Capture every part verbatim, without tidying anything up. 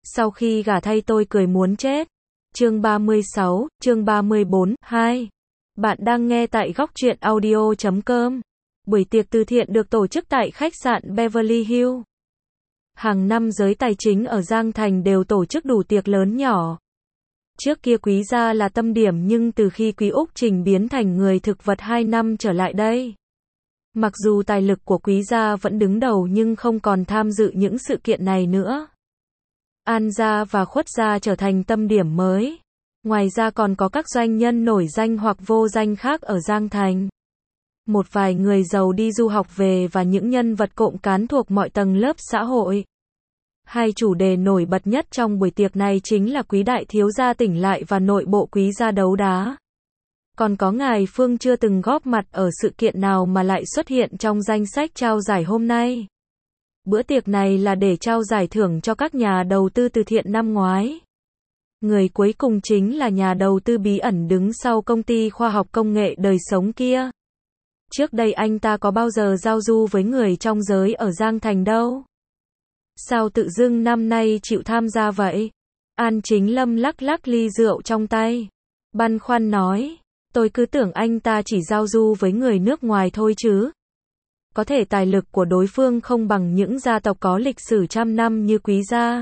Sau khi gả thay tôi cười muốn chết. Chương ba mươi sáu, chương ba mươi bốn, hai. Bạn đang nghe tại góc truyện audio chấm com. Buổi tiệc từ thiện được tổ chức tại khách sạn Beverly Hills. Hàng năm giới tài chính ở Giang Thành đều tổ chức đủ tiệc lớn nhỏ. Trước kia Quý gia là tâm điểm nhưng từ khi Quý Úc Trình biến thành người thực vật hai năm trở lại đây. Mặc dù tài lực của Quý gia vẫn đứng đầu nhưng không còn tham dự những sự kiện này nữa. An gia và Khuất gia trở thành tâm điểm mới. Ngoài ra còn có các doanh nhân nổi danh hoặc vô danh khác ở Giang Thành. Một vài người giàu đi du học về và những nhân vật cộm cán thuộc mọi tầng lớp xã hội. Hai chủ đề nổi bật nhất trong buổi tiệc này chính là Quý đại thiếu gia tỉnh lại và nội bộ Quý gia đấu đá. Còn có ngài Phương chưa từng góp mặt ở sự kiện nào mà lại xuất hiện trong danh sách trao giải hôm nay. Bữa tiệc này là để trao giải thưởng cho các nhà đầu tư từ thiện năm ngoái. Người cuối cùng chính là nhà đầu tư bí ẩn đứng sau công ty khoa học công nghệ đời sống kia. Trước đây anh ta có bao giờ giao du với người trong giới ở Giang Thành đâu. Sao tự dưng năm nay chịu tham gia vậy? An Chính Lâm lắc lắc ly rượu trong tay. Băn khoăn nói, tôi cứ tưởng anh ta chỉ giao du với người nước ngoài thôi chứ. Có thể tài lực của đối phương không bằng những gia tộc có lịch sử trăm năm như Quý gia,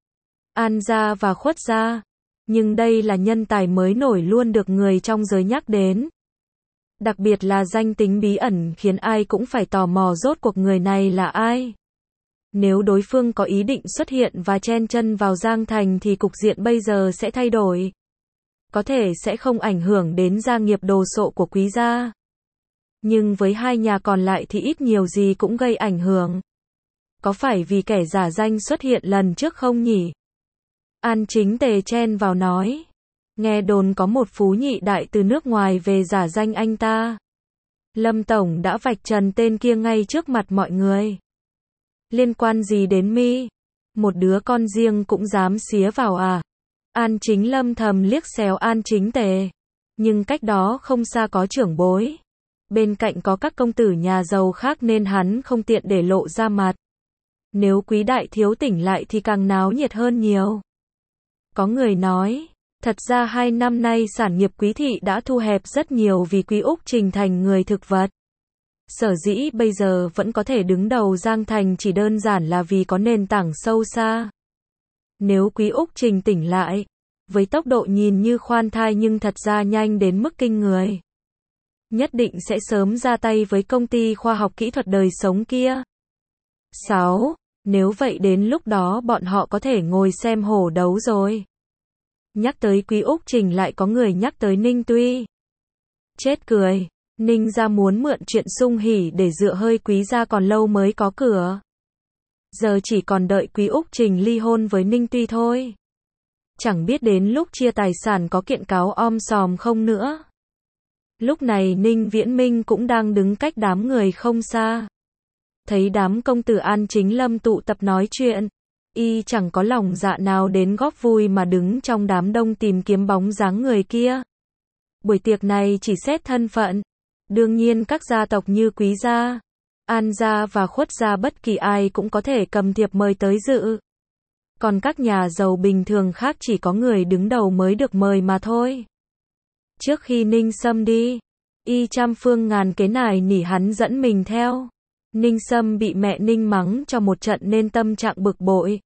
An gia và Khuất gia. Nhưng đây là nhân tài mới nổi luôn được người trong giới nhắc đến. Đặc biệt là danh tính bí ẩn khiến ai cũng phải tò mò rốt cuộc người này là ai. Nếu đối phương có ý định xuất hiện và chen chân vào Giang Thành thì cục diện bây giờ sẽ thay đổi. Có thể sẽ không ảnh hưởng đến gia nghiệp đồ sộ của Quý gia. Nhưng với hai nhà còn lại thì ít nhiều gì cũng gây ảnh hưởng. Có phải vì kẻ giả danh xuất hiện lần trước không nhỉ? An Chính Tề chen vào nói. Nghe đồn có một phú nhị đại từ nước ngoài về giả danh anh ta. Lâm Tổng đã vạch trần tên kia ngay trước mặt mọi người. Liên quan gì đến mi? Một đứa con riêng cũng dám xía vào à? An Chính Lâm thầm liếc xéo An Chính Tề. Nhưng cách đó không xa có trưởng bối. Bên cạnh có các công tử nhà giàu khác nên hắn không tiện để lộ ra mặt. Nếu Quý đại thiếu tỉnh lại thì càng náo nhiệt hơn nhiều. Có người nói, thật ra hai năm nay sản nghiệp Quý thị đã thu hẹp rất nhiều vì Quý Úc Trình thành người thực vật. Sở dĩ bây giờ vẫn có thể đứng đầu Giang Thành chỉ đơn giản là vì có nền tảng sâu xa. Nếu Quý Úc Trình tỉnh lại, với tốc độ nhìn như khoan thai nhưng thật ra nhanh đến mức kinh người, nhất định sẽ sớm ra tay với công ty khoa học kỹ thuật đời sống kia. sáu. Nếu vậy đến lúc đó bọn họ có thể ngồi xem hổ đấu rồi. Nhắc tới Quý Úc Trình lại có người nhắc tới Ninh Tuy. Chết cười, Ninh gia muốn mượn chuyện sung hỉ để dựa hơi Quý gia còn lâu mới có cửa. Giờ chỉ còn đợi Quý Úc Trình ly hôn với Ninh Tuy thôi. Chẳng biết đến lúc chia tài sản có kiện cáo om sòm không nữa. Lúc này Ninh Viễn Minh cũng đang đứng cách đám người không xa. Thấy đám công tử An Chính Lâm tụ tập nói chuyện, y chẳng có lòng dạ nào đến góp vui mà đứng trong đám đông tìm kiếm bóng dáng người kia. Buổi tiệc này chỉ xét thân phận. Đương nhiên các gia tộc như Quý gia, An gia và Khuất gia bất kỳ ai cũng có thể cầm thiệp mời tới dự. Còn các nhà giàu bình thường khác chỉ có người đứng đầu mới được mời mà thôi. Trước khi Ninh Sâm đi, y trăm phương ngàn kế nài nỉ hắn dẫn mình theo. Ninh Sâm bị mẹ Ninh mắng cho một trận nên tâm trạng bực bội.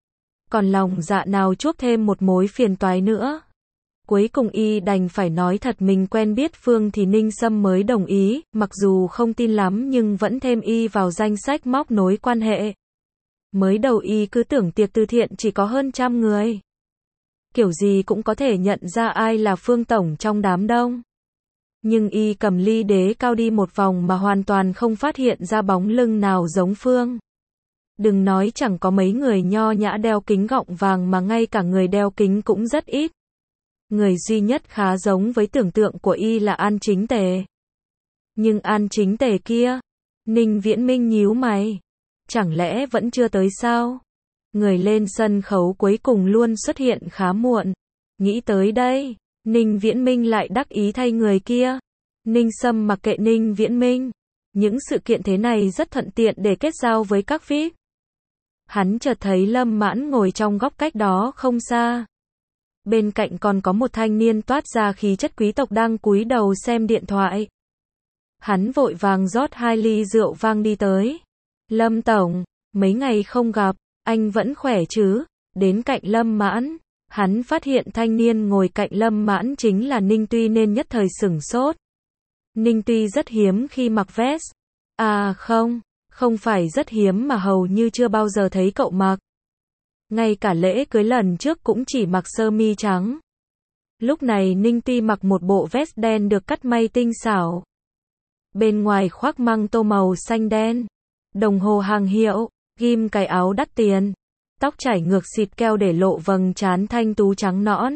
Còn lòng dạ nào chuốc thêm một mối phiền toái nữa. Cuối cùng y đành phải nói thật mình quen biết Phương thì Ninh Sâm mới đồng ý, mặc dù không tin lắm nhưng vẫn thêm y vào danh sách móc nối quan hệ. Mới đầu y cứ tưởng tiệc từ thiện chỉ có hơn trăm người. Kiểu gì cũng có thể nhận ra ai là Phương Tổng trong đám đông. Nhưng y cầm ly đế cao đi một vòng mà hoàn toàn không phát hiện ra bóng lưng nào giống Phương. Đừng nói chẳng có mấy người nho nhã đeo kính gọng vàng mà ngay cả người đeo kính cũng rất ít. Người duy nhất khá giống với tưởng tượng của y là An Chính Tề. Nhưng An Chính Tề kia, Ninh Viễn Minh nhíu mày. Chẳng lẽ vẫn chưa tới sao? Người lên sân khấu cuối cùng luôn xuất hiện khá muộn. Nghĩ tới đây, Ninh Viễn Minh lại đắc ý thay người kia. Ninh Sâm mặc kệ Ninh Viễn Minh. Những sự kiện thế này rất thuận tiện để kết giao với các vi ai pi. hắn chợt thấy Lâm Mãn ngồi trong góc cách đó không xa. Bên cạnh còn có một thanh niên toát ra khí chất quý tộc đang cúi đầu xem điện thoại. Hắn vội vàng rót hai ly rượu vang đi tới. Lâm tổng, mấy ngày không gặp, anh vẫn khỏe chứ? Đến cạnh Lâm Mãn, hắn phát hiện thanh niên ngồi cạnh Lâm Mãn chính là Ninh Tuy nên nhất thời sửng sốt. Ninh Tuy rất hiếm khi mặc vest. À không, không phải rất hiếm mà hầu như chưa bao giờ thấy cậu mặc. Ngay cả lễ cưới lần trước cũng chỉ mặc sơ mi trắng. Lúc này Ninh Tuy mặc một bộ vest đen được cắt may tinh xảo. Bên ngoài khoác măng tô màu xanh đen, đồng hồ hàng hiệu, ghim cài áo đắt tiền, tóc chải ngược xịt keo để lộ vầng trán thanh tú trắng nõn.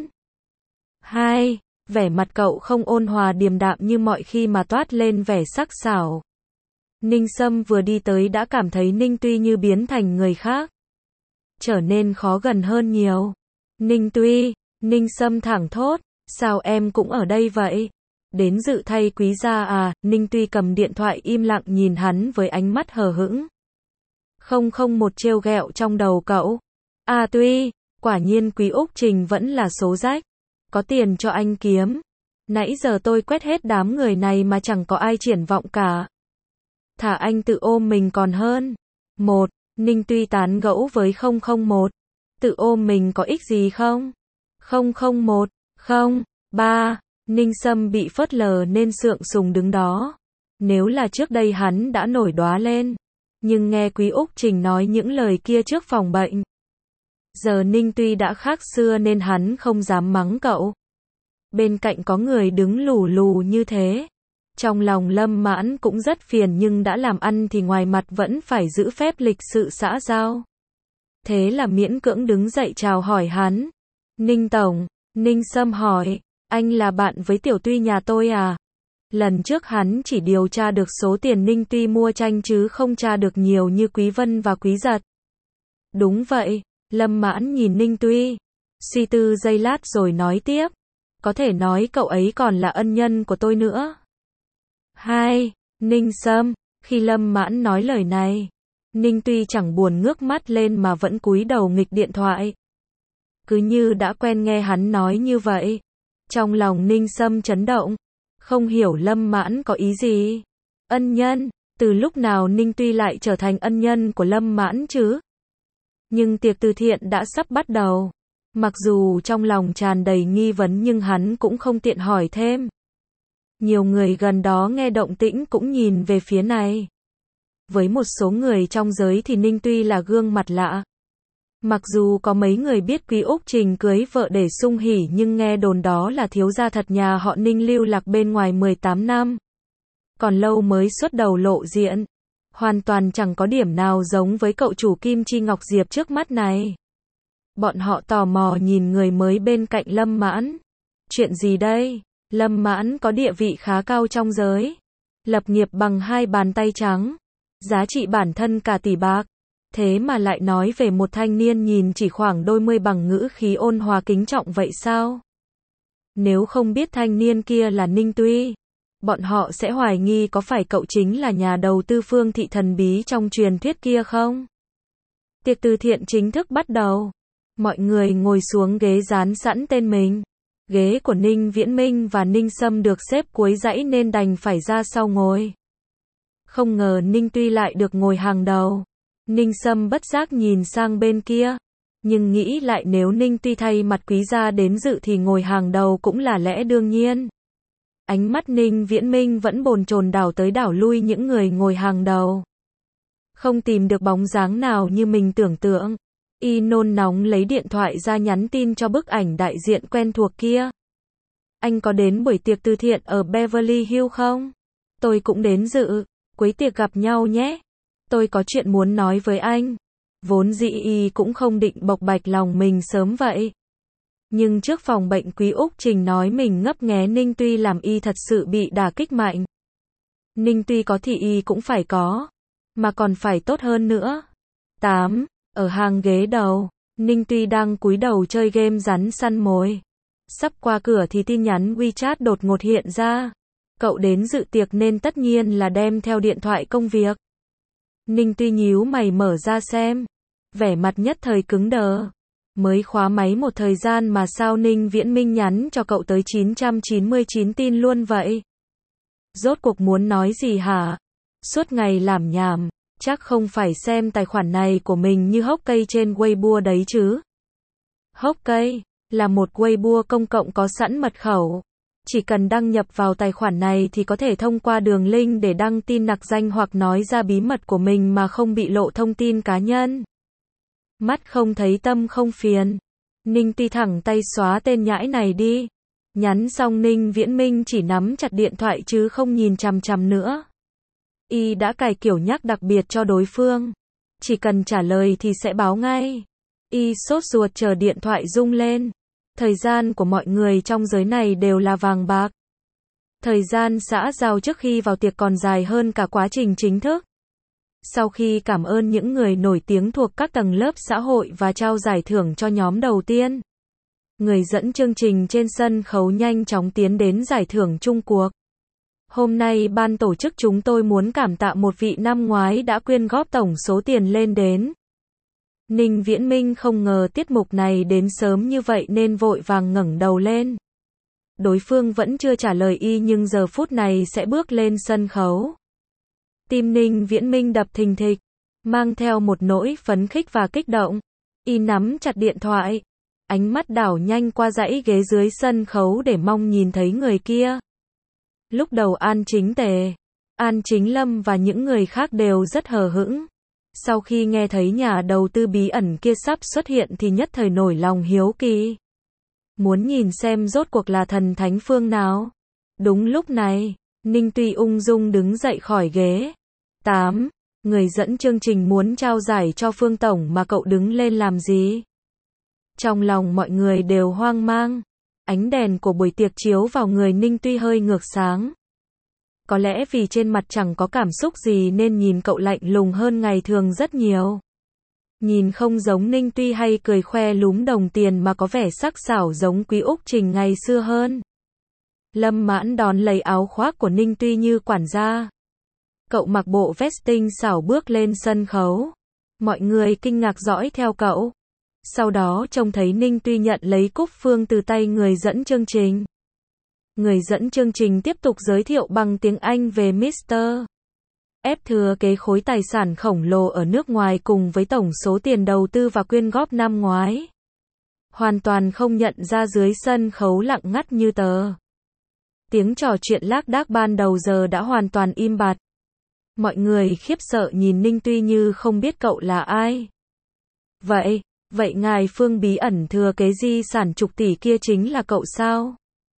Hai, vẻ mặt cậu không ôn hòa điềm đạm như mọi khi mà toát lên vẻ sắc sảo. Ninh Sâm vừa đi tới đã cảm thấy Ninh Tuy như biến thành người khác, trở nên khó gần hơn nhiều. Ninh Tuy, Ninh Sâm thẳng thốt, sao em cũng ở đây vậy? Đến dự thay quý gia à? Ninh Tuy cầm điện thoại im lặng nhìn hắn với ánh mắt hờ hững. Không không một trêu ghẹo trong đầu cậu. À Tuy, quả nhiên Quý Úc Trình vẫn là số rách. Có tiền cho anh kiếm. Nãy giờ tôi quét hết đám người này mà chẳng có ai triển vọng cả. Thả anh tự ôm mình còn hơn. Một, Ninh Tuy tán gẫu với không không một. Tự ôm mình có ích gì không? Không không một, không. Ba, Ninh Sâm bị phớt lờ nên sượng sùng đứng đó. Nếu là trước đây hắn đã nổi đoá lên. Nhưng nghe Quý Úc Trình nói những lời kia trước phòng bệnh. Giờ Ninh Tuy đã khác xưa nên hắn không dám mắng cậu. Bên cạnh có người đứng lù lù như thế. Trong lòng Lâm Mãn cũng rất phiền nhưng đã làm ăn thì ngoài mặt vẫn phải giữ phép lịch sự xã giao. Thế là miễn cưỡng đứng dậy chào hỏi hắn. Ninh Tổng, Ninh Sâm hỏi, anh là bạn với Tiểu Tuy nhà tôi à? Lần trước hắn chỉ điều tra được số tiền Ninh Tuy mua tranh chứ không tra được nhiều như Quý Vân và Quý Giật. Đúng vậy, Lâm Mãn nhìn Ninh Tuy, suy tư giây lát rồi nói tiếp. Có thể nói cậu ấy còn là ân nhân của tôi nữa. Hai, Ninh Sâm, khi Lâm Mãn nói lời này, Ninh Tuy chẳng buồn ngước mắt lên mà vẫn cúi đầu nghịch điện thoại. Cứ như đã quen nghe hắn nói như vậy. Trong lòng Ninh Sâm chấn động, không hiểu Lâm Mãn có ý gì. Ân nhân, từ lúc nào Ninh Tuy lại trở thành ân nhân của Lâm Mãn chứ? Nhưng tiệc từ thiện đã sắp bắt đầu. Mặc dù trong lòng tràn đầy nghi vấn nhưng hắn cũng không tiện hỏi thêm. Nhiều người gần đó nghe động tĩnh cũng nhìn về phía này. Với một số người trong giới thì Ninh Tuy là gương mặt lạ. Mặc dù có mấy người biết Quý Úc Trình cưới vợ để sung hỉ nhưng nghe đồn đó là thiếu gia thật nhà họ Ninh lưu lạc bên ngoài mười tám năm. Còn lâu mới xuất đầu lộ diện. Hoàn toàn chẳng có điểm nào giống với cậu chủ Kim Chi Ngọc Diệp trước mắt này. Bọn họ tò mò nhìn người mới bên cạnh Lâm Mãn. Chuyện gì đây? Lâm Mãn có địa vị khá cao trong giới. Lập nghiệp bằng hai bàn tay trắng. Giá trị bản thân cả tỷ bạc. Thế mà lại nói về một thanh niên nhìn chỉ khoảng đôi mươi bằng ngữ khí ôn hòa kính trọng vậy sao? Nếu không biết thanh niên kia là Ninh Tuy, bọn họ sẽ hoài nghi có phải cậu chính là nhà đầu tư Phương Thị thần bí trong truyền thuyết kia không? Tiệc từ thiện chính thức bắt đầu. Mọi người ngồi xuống ghế dán sẵn tên mình. Ghế của Ninh Viễn Minh và Ninh Sâm được xếp cuối dãy nên đành phải ra sau ngồi. Không ngờ Ninh Tuy lại được ngồi hàng đầu. Ninh Sâm bất giác nhìn sang bên kia. Nhưng nghĩ lại nếu Ninh Tuy thay mặt quý gia đến dự thì ngồi hàng đầu cũng là lẽ đương nhiên. Ánh mắt Ninh Viễn Minh vẫn bồn chồn đảo tới đảo lui những người ngồi hàng đầu. Không tìm được bóng dáng nào như mình tưởng tượng. Y nôn nóng lấy điện thoại ra nhắn tin cho bức ảnh đại diện quen thuộc kia. Anh có đến buổi tiệc từ thiện ở Beverly Hills không? Tôi cũng đến dự. Cuối tiệc gặp nhau nhé. Tôi có chuyện muốn nói với anh. Vốn dĩ Y cũng không định bộc bạch lòng mình sớm vậy. Nhưng trước phòng bệnh Quý Úc Trình nói mình ngấp nghé Ninh Tuy làm Y thật sự bị đả kích mạnh. Ninh Tuy có thì Y cũng phải có. Mà còn phải tốt hơn nữa. Tám. Ở hàng ghế đầu, Ninh Tuy đang cúi đầu chơi game rắn săn mồi. Sắp qua cửa thì tin nhắn WeChat đột ngột hiện ra. Cậu đến dự tiệc nên tất nhiên là đem theo điện thoại công việc. Ninh Tuy nhíu mày mở ra xem. Vẻ mặt nhất thời cứng đờ. Mới khóa máy một thời gian mà sao Ninh Viễn Minh nhắn cho cậu tới chín trăm chín mươi chín tin luôn vậy? Rốt cuộc muốn nói gì hả? Suốt ngày làm nhảm, chắc không phải xem tài khoản này của mình như hốc cây trên Weibo đấy chứ. Hốc cây là một Weibo công cộng có sẵn mật khẩu. Chỉ cần đăng nhập vào tài khoản này thì có thể thông qua đường link để đăng tin nặc danh hoặc nói ra bí mật của mình mà không bị lộ thông tin cá nhân. Mắt không thấy tâm không phiền. Ninh Tuy thẳng tay xóa tên nhãi này đi. Nhắn xong Ninh Viễn Minh chỉ nắm chặt điện thoại chứ không nhìn chằm chằm nữa. Y đã cài kiểu nhắc đặc biệt cho đối phương. Chỉ cần trả lời thì sẽ báo ngay. Y sốt ruột chờ điện thoại rung lên. Thời gian của mọi người trong giới này đều là vàng bạc. Thời gian xã giao trước khi vào tiệc còn dài hơn cả quá trình chính thức. Sau khi cảm ơn những người nổi tiếng thuộc các tầng lớp xã hội và trao giải thưởng cho nhóm đầu tiên, người dẫn chương trình trên sân khấu nhanh chóng tiến đến giải thưởng chung cuộc. Hôm nay ban tổ chức chúng tôi muốn cảm tạ một vị năm ngoái đã quyên góp tổng số tiền lên đến. Ninh Viễn Minh không ngờ tiết mục này đến sớm như vậy nên vội vàng ngẩng đầu lên. Đối phương vẫn chưa trả lời y nhưng giờ phút này sẽ bước lên sân khấu. Tim Ninh Viễn Minh đập thình thịch, mang theo một nỗi phấn khích và kích động. Y nắm chặt điện thoại, ánh mắt đảo nhanh qua dãy ghế dưới sân khấu để mong nhìn thấy người kia. Lúc đầu An Chính Tề, An Chính Lâm và những người khác đều rất hờ hững. Sau khi nghe thấy nhà đầu tư bí ẩn kia sắp xuất hiện thì nhất thời nổi lòng hiếu kỳ. Muốn nhìn xem rốt cuộc là thần thánh phương nào. Đúng lúc này, Ninh Tuy ung dung đứng dậy khỏi ghế. tám. Người dẫn chương trình muốn trao giải cho Phương Tổng mà cậu đứng lên làm gì? Trong lòng mọi người đều hoang mang. Ánh đèn của buổi tiệc chiếu vào người Ninh Tuy hơi ngược sáng. Có lẽ vì trên mặt chẳng có cảm xúc gì nên nhìn cậu lạnh lùng hơn ngày thường rất nhiều. Nhìn không giống Ninh Tuy hay cười khoe lúm đồng tiền mà có vẻ sắc sảo giống Quý Úc Trình ngày xưa hơn. Lâm Mãn đón lấy áo khoác của Ninh Tuy như quản gia. Cậu mặc bộ vest tinh xảo bước lên sân khấu. Mọi người kinh ngạc dõi theo cậu. Sau đó trông thấy Ninh Tuy nhận lấy cúp phương từ tay người dẫn chương trình. Người dẫn chương trình tiếp tục giới thiệu bằng tiếng Anh về mít tơ F thừa kế khối tài sản khổng lồ ở nước ngoài cùng với tổng số tiền đầu tư và quyên góp năm ngoái. Hoàn toàn không nhận ra dưới sân khấu lặng ngắt như tờ. Tiếng trò chuyện lác đác ban đầu giờ đã hoàn toàn im bặt. Mọi người khiếp sợ nhìn Ninh Tuy như không biết cậu là ai. Vậy, vậy ngài Phương bí ẩn thừa kế di sản chục tỷ kia chính là cậu sao?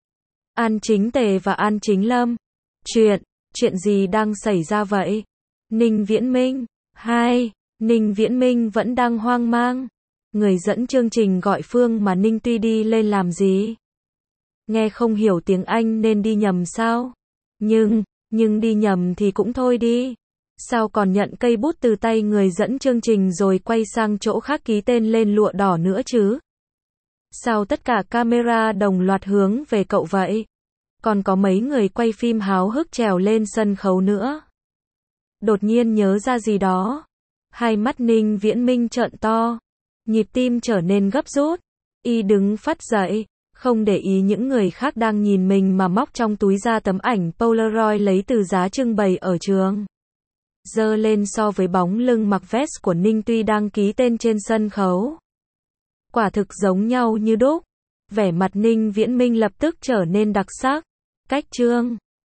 An Chính Tề và An Chính Lâm. Chuyện, chuyện gì đang xảy ra vậy? Ninh Viễn Minh. Hai. Ninh Viễn Minh vẫn đang hoang mang. Người dẫn chương trình gọi Phương mà Ninh Tuy đi lên làm gì? Nghe không hiểu tiếng Anh nên đi nhầm sao? Nhưng, nhưng đi nhầm thì cũng thôi đi. Sao còn nhận cây bút từ tay người dẫn chương trình rồi quay sang chỗ khác ký tên lên lụa đỏ nữa chứ? Sao tất cả camera đồng loạt hướng về cậu vậy? Còn có mấy người quay phim háo hức trèo lên sân khấu nữa. Đột nhiên nhớ ra gì đó. Hai mắt Ninh Viễn Minh trợn to. Nhịp tim trở nên gấp rút. Y đứng phắt dậy. Không để ý những người khác đang nhìn mình mà móc trong túi ra tấm ảnh Polaroid lấy từ giá trưng bày ở trường. Giơ lên so với bóng lưng mặc vest của Ninh Tuy đang ký tên trên sân khấu. Quả thực giống nhau như đúc. Vẻ mặt Ninh Viễn Minh lập tức trở nên đặc sắc. Cách chương